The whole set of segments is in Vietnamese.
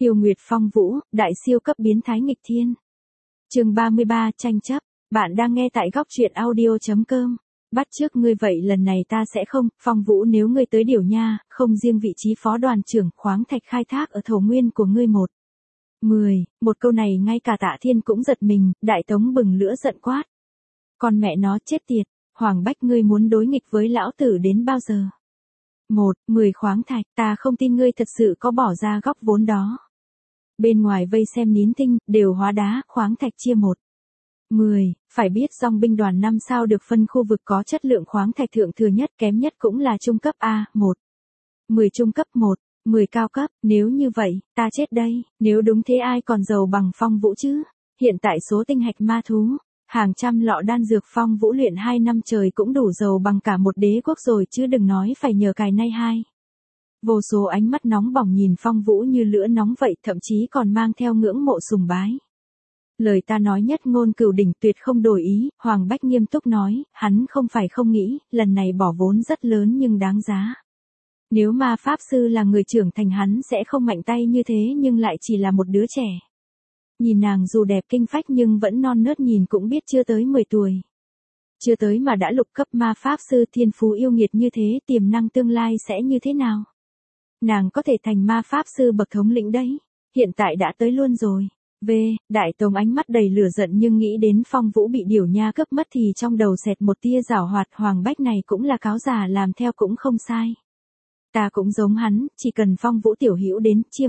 Yêu Nguyệt Phong Vũ, đại siêu cấp biến thái nghịch thiên. Chương 33, tranh chấp. Bạn đang nghe tại góc truyện audio.com. Bắt trước ngươi vậy lần này ta sẽ không, Phong Vũ nếu ngươi tới điều nha, không riêng vị trí phó đoàn trưởng khoáng thạch khai thác ở thổ nguyên của ngươi 10, một câu này ngay cả Tạ Thiên cũng giật mình, Đại Tống bừng lửa giận quát. Con mẹ nó chết tiệt, Hoàng Bách ngươi muốn đối nghịch với lão tử đến bao giờ? 10 khoáng thạch, ta không tin ngươi thật sự có bỏ ra góc vốn đó. Bên ngoài vây xem nín thinh, đều hóa đá, khoáng thạch chia 10, phải biết dòng binh đoàn 5 sao được phân khu vực có chất lượng khoáng thạch thượng thừa nhất, kém nhất cũng là trung cấp A, 10 trung cấp 10 cao cấp, nếu như vậy, ta chết đây, nếu đúng thế ai còn giàu bằng Phong Vũ chứ? Hiện tại số tinh hạch ma thú, hàng trăm lọ đan dược Phong Vũ luyện 2 năm trời cũng đủ giàu bằng cả một đế quốc rồi chứ đừng nói phải nhờ cài nay hai. Vô số ánh mắt nóng bỏng nhìn Phong Vũ như lửa nóng vậy, thậm chí còn mang theo ngưỡng mộ sùng bái. Lời ta nói nhất ngôn cửu đỉnh tuyệt không đổi ý, Hoàng Bách nghiêm túc nói, hắn không phải không nghĩ, lần này bỏ vốn rất lớn nhưng đáng giá. Nếu ma pháp sư là người trưởng thành hắn sẽ không mạnh tay như thế nhưng lại chỉ là một đứa trẻ. Nhìn nàng dù đẹp kinh phách nhưng vẫn non nớt nhìn cũng biết chưa tới 10 tuổi. Chưa tới mà đã lục cấp ma pháp sư, thiên phú yêu nghiệt như thế, tiềm năng tương lai sẽ như thế nào? Nàng có thể thành ma pháp sư bậc thống lĩnh đấy, hiện tại đã tới luôn rồi. Đại Tống ánh mắt đầy lửa giận nhưng nghĩ đến Phong Vũ bị điểu nha cướp mất thì trong đầu xẹt một tia giảo hoạt, Hoàng Bách này cũng là cáo già làm theo cũng không sai. Ta cũng giống hắn, chỉ cần Phong Vũ tiểu hữu đến, chia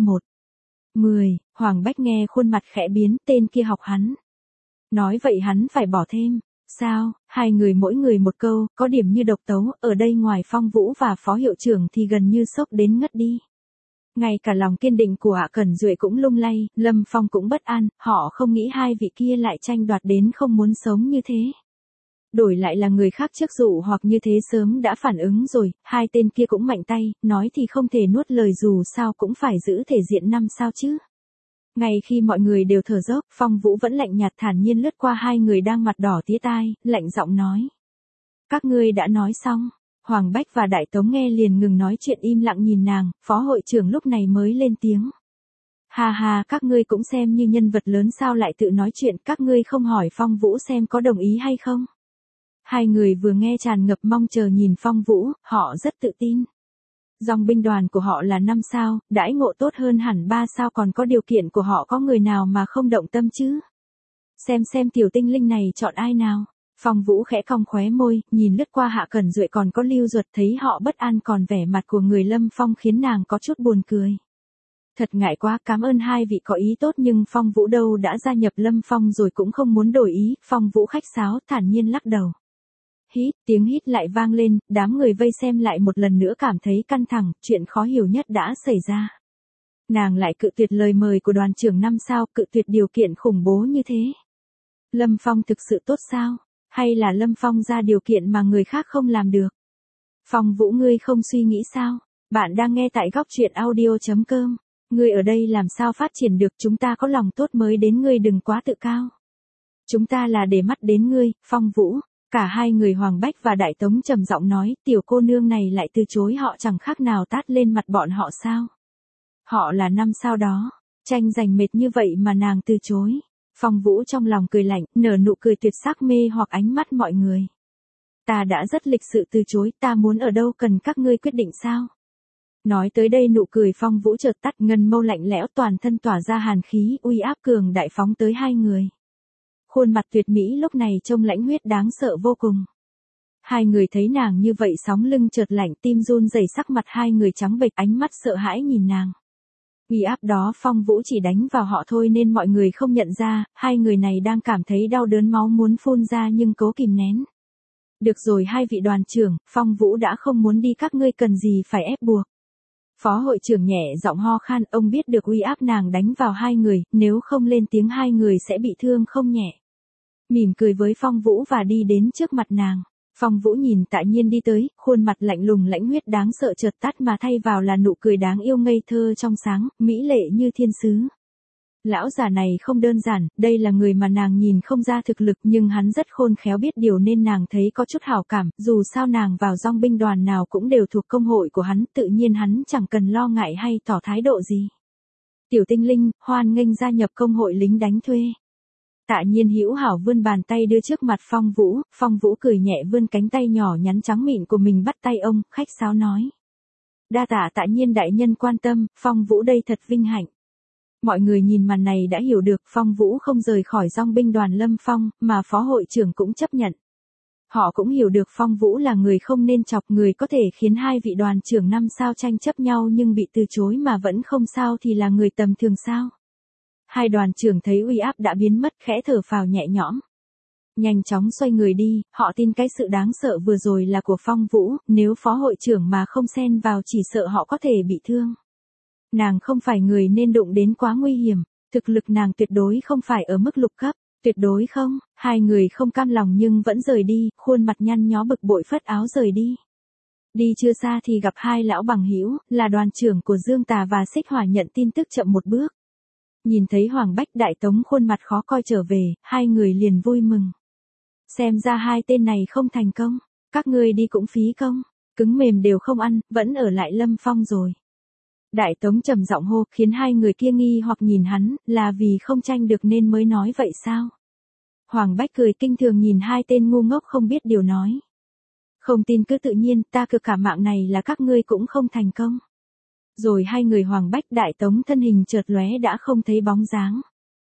10, Hoàng Bách nghe khuôn mặt khẽ biến, tên kia học hắn. Nói vậy hắn phải bỏ thêm, sao, hai người mỗi người một câu, có điểm như độc tấu, ở đây ngoài Phong Vũ và phó hiệu trưởng thì gần như sốc đến ngất đi. Ngay cả lòng kiên định của Hạ Cẩn Duệ cũng lung lay, Lâm Phong cũng bất an, họ không nghĩ hai vị kia lại tranh đoạt đến không muốn sống như thế. Đổi lại là người khác trước dụ hoặc như thế sớm đã phản ứng rồi, hai tên kia cũng mạnh tay, nói thì không thể nuốt lời dù sao cũng phải giữ thể diện 5 sao chứ. Ngay khi mọi người đều thở dốc, Phong Vũ vẫn lạnh nhạt thản nhiên lướt qua hai người đang mặt đỏ tía tai, lạnh giọng nói. Các ngươi đã nói xong. Hoàng Bách và Đại Tống nghe liền ngừng nói chuyện im lặng nhìn nàng, phó hội trưởng lúc này mới lên tiếng. Ha ha, các ngươi cũng xem như nhân vật lớn sao lại tự nói chuyện, các ngươi không hỏi Phong Vũ xem có đồng ý hay không. Hai người vừa nghe tràn ngập mong chờ nhìn Phong Vũ, họ rất tự tin. Dòng binh đoàn của họ là 5 sao, đãi ngộ tốt hơn hẳn 3 sao, còn có điều kiện của họ có người nào mà không động tâm chứ. Xem tiểu tinh linh này chọn ai nào. Phong Vũ khẽ cong khóe môi, nhìn lướt qua Hạ Cẩn Duệ còn có Lưu Duật, thấy họ bất an còn vẻ mặt của người Lâm Phong khiến nàng có chút buồn cười. Thật ngại quá, cảm ơn hai vị có ý tốt nhưng Phong Vũ đâu đã gia nhập Lâm Phong rồi cũng không muốn đổi ý, Phong Vũ khách sáo, thản nhiên lắc đầu. Hít, tiếng hít lại vang lên, đám người vây xem lại một lần nữa cảm thấy căng thẳng, chuyện khó hiểu nhất đã xảy ra. Nàng lại cự tuyệt lời mời của đoàn trưởng 5 sao, cự tuyệt điều kiện khủng bố như thế. Lâm Phong thực sự tốt sao? Hay là Lâm Phong ra điều kiện mà người khác không làm được? Phong Vũ ngươi không suy nghĩ sao? Bạn đang nghe tại góc truyện audio.com. Ngươi ở đây làm sao phát triển được, chúng ta có lòng tốt mới đến, ngươi đừng quá tự cao. Chúng ta là để mắt đến ngươi, Phong Vũ. Cả hai người Hoàng Bách và Đại Tống trầm giọng nói, tiểu cô nương này lại từ chối họ chẳng khác nào tát lên mặt bọn họ sao? Họ là 5 sao đó, tranh giành mệt như vậy mà nàng từ chối. Phong Vũ trong lòng cười lạnh, nở nụ cười tuyệt sắc mê hoặc ánh mắt mọi người. Ta đã rất lịch sự từ chối, ta muốn ở đâu cần các ngươi quyết định sao? Nói tới đây nụ cười Phong Vũ chợt tắt, ngân mâu lạnh lẽo toàn thân tỏa ra hàn khí, uy áp cường đại phóng tới hai người. Khuôn mặt tuyệt mỹ lúc này trông lãnh huyết đáng sợ vô cùng. Hai người thấy nàng như vậy sóng lưng chợt lạnh, tim run rẩy, sắc mặt hai người trắng bệch, ánh mắt sợ hãi nhìn nàng. Uy áp đó Phong Vũ chỉ đánh vào họ thôi nên mọi người không nhận ra, hai người này đang cảm thấy đau đớn máu muốn phun ra nhưng cố kìm nén. Được rồi hai vị đoàn trưởng, Phong Vũ đã không muốn đi, các ngươi cần gì phải ép buộc. Phó hội trưởng nhẹ giọng ho khan, ông biết được uy áp nàng đánh vào hai người, nếu không lên tiếng hai người sẽ bị thương không nhẹ. Mỉm cười với Phong Vũ và đi đến trước mặt nàng. Phong Vũ nhìn Tạ Nhiên đi tới, khuôn mặt lạnh lùng lãnh huyết đáng sợ chợt tắt mà thay vào là nụ cười đáng yêu ngây thơ trong sáng, mỹ lệ như thiên sứ. Lão già này không đơn giản, đây là người mà nàng nhìn không ra thực lực nhưng hắn rất khôn khéo biết điều nên nàng thấy có chút hảo cảm, dù sao nàng vào dòng binh đoàn nào cũng đều thuộc công hội của hắn, tự nhiên hắn chẳng cần lo ngại hay tỏ thái độ gì. Tiểu tinh linh, hoan nghênh gia nhập công hội lính đánh thuê. Tạ Nhiên hữu hảo vươn bàn tay đưa trước mặt Phong Vũ cười nhẹ vươn cánh tay nhỏ nhắn trắng mịn của mình bắt tay ông, khách sáo nói. Đa tạ Tạ Nhiên đại nhân quan tâm, Phong Vũ đây thật vinh hạnh. Mọi người nhìn màn này đã hiểu được Phong Vũ không rời khỏi dòng binh đoàn Lâm Phong, mà phó hội trưởng cũng chấp nhận. Họ cũng hiểu được Phong Vũ là người không nên chọc, người có thể khiến hai vị đoàn trưởng 5 sao tranh chấp nhau nhưng bị từ chối mà vẫn không sao thì là người tầm thường sao. Hai đoàn trưởng thấy uy áp đã biến mất khẽ thở phào nhẹ nhõm. Nhanh chóng xoay người đi, họ tin cái sự đáng sợ vừa rồi là của Phong Vũ, nếu phó hội trưởng mà không xen vào chỉ sợ họ có thể bị thương. Nàng không phải người nên đụng đến quá nguy hiểm, thực lực nàng tuyệt đối không phải ở mức lục cấp, tuyệt đối không, hai người không cam lòng nhưng vẫn rời đi, khuôn mặt nhăn nhó bực bội phất áo rời đi. Đi chưa xa thì gặp hai lão bằng hữu, là đoàn trưởng của Dương Tà và Xích Hỏa nhận tin tức chậm một bước. Nhìn thấy Hoàng Bách Đại Tống khuôn mặt khó coi trở về, hai người liền vui mừng. Xem ra hai tên này không thành công, các ngươi đi cũng phí công, cứng mềm đều không ăn, vẫn ở lại Lâm Phong rồi. Đại Tống trầm giọng hô, khiến hai người kia nghi hoặc nhìn hắn, là vì không tranh được nên mới nói vậy sao? Hoàng Bách cười kinh thường nhìn hai tên ngu ngốc không biết điều nói. Không tin cứ tự nhiên, ta cực cả mạng này là các ngươi cũng không thành công. Rồi hai người Hoàng Bách Đại Tống thân hình chợt lóe đã không thấy bóng dáng.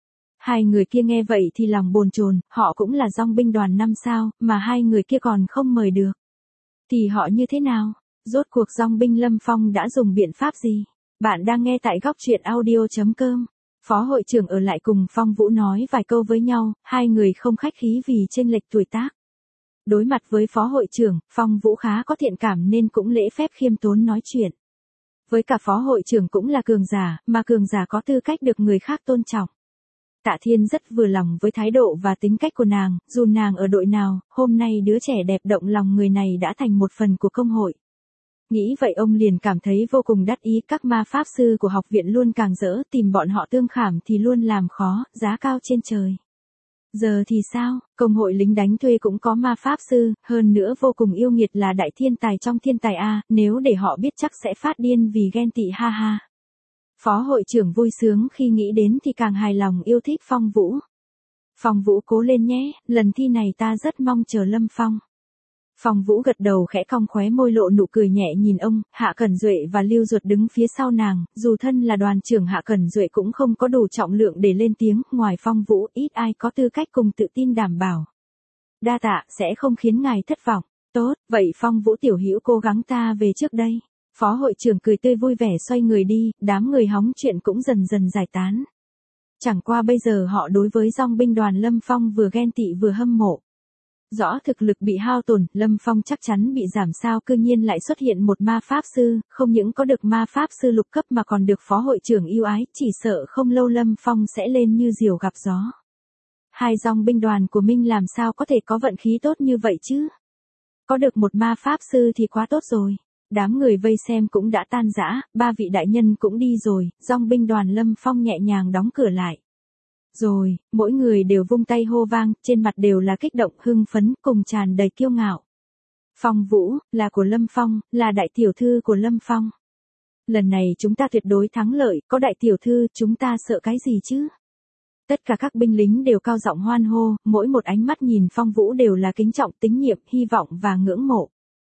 Hai người kia nghe vậy thì lòng bồn chồn, họ cũng là dòng binh đoàn 5 sao, mà hai người kia còn không mời được. Thì họ như thế nào? Rốt cuộc dòng binh Lâm Phong đã dùng biện pháp gì? Bạn đang nghe tại góc truyện audio.com. Phó hội trưởng ở lại cùng Phong Vũ nói vài câu với nhau, hai người không khách khí vì chênh lệch tuổi tác. Đối mặt với phó hội trưởng, Phong Vũ khá có thiện cảm nên cũng lễ phép khiêm tốn nói chuyện. Với cả phó hội trưởng cũng là cường giả, mà cường giả có tư cách được người khác tôn trọng. Tạ Thiên rất vừa lòng với thái độ và tính cách của nàng, dù nàng ở đội nào, hôm nay đứa trẻ đẹp động lòng người này đã thành một phần của công hội. Nghĩ vậy ông liền cảm thấy vô cùng đắc ý, các ma pháp sư của học viện luôn càng rỡ, tìm bọn họ tương khảm thì luôn làm khó, giá cao trên trời. Giờ thì sao, công hội lính đánh thuê cũng có ma pháp sư, hơn nữa vô cùng yêu nghiệt là đại thiên tài trong thiên tài A, nếu để họ biết chắc sẽ phát điên vì ghen tị ha ha. Phó hội trưởng vui sướng khi nghĩ đến thì càng hài lòng yêu thích Phong Vũ. Phong Vũ cố lên nhé, lần thi này ta rất mong chờ Lâm Phong. Phong Vũ gật đầu khẽ cong khóe môi lộ nụ cười nhẹ nhìn ông, Hạ Cẩn Duệ và Lưu Duật đứng phía sau nàng, dù thân là đoàn trưởng Hạ Cẩn Duệ cũng không có đủ trọng lượng để lên tiếng, ngoài Phong Vũ ít ai có tư cách cùng tự tin đảm bảo. Đa tạ, sẽ không khiến ngài thất vọng. Tốt, vậy Phong Vũ tiểu hữu cố gắng ta về trước đây. Phó hội trưởng cười tươi vui vẻ xoay người đi, đám người hóng chuyện cũng dần dần giải tán. Chẳng qua bây giờ họ đối với dòng binh đoàn Lâm Phong vừa ghen tị vừa hâm mộ. Rõ thực lực bị hao tổn, Lâm Phong chắc chắn bị giảm sao, cư nhiên lại xuất hiện một ma pháp sư, không những có được ma pháp sư lục cấp mà còn được phó hội trưởng yêu ái, chỉ sợ không lâu Lâm Phong sẽ lên như diều gặp gió. Hai dòng binh đoàn của Minh làm sao có thể có vận khí tốt như vậy chứ? Có được một ma pháp sư thì quá tốt rồi. Đám người vây xem cũng đã tan rã, ba vị đại nhân cũng đi rồi, dòng binh đoàn Lâm Phong nhẹ nhàng đóng cửa lại. Rồi, mỗi người đều vung tay hô vang, trên mặt đều là kích động hưng phấn cùng tràn đầy kiêu ngạo. Phong Vũ, là của Lâm Phong, là đại tiểu thư của Lâm Phong. Lần này chúng ta tuyệt đối thắng lợi, có đại tiểu thư, chúng ta sợ cái gì chứ? Tất cả các binh lính đều cao giọng hoan hô, mỗi một ánh mắt nhìn Phong Vũ đều là kính trọng, tín nhiệm, hy vọng và ngưỡng mộ.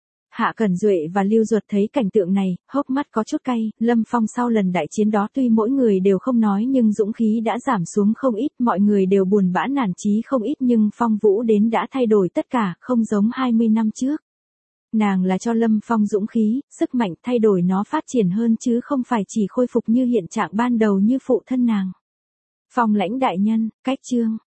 Hạ Cẩn Duệ và Lưu Duật thấy cảnh tượng này, hốc mắt có chút cay, Lâm Phong sau lần đại chiến đó tuy mỗi người đều không nói nhưng dũng khí đã giảm xuống không ít, mọi người đều buồn bã nản chí không ít nhưng Phong Vũ đến đã thay đổi tất cả, không giống 20 năm trước. Nàng là cho Lâm Phong dũng khí, sức mạnh thay đổi nó phát triển hơn chứ không phải chỉ khôi phục như hiện trạng ban đầu như phụ thân nàng. Phong lãnh đại nhân, cách chương.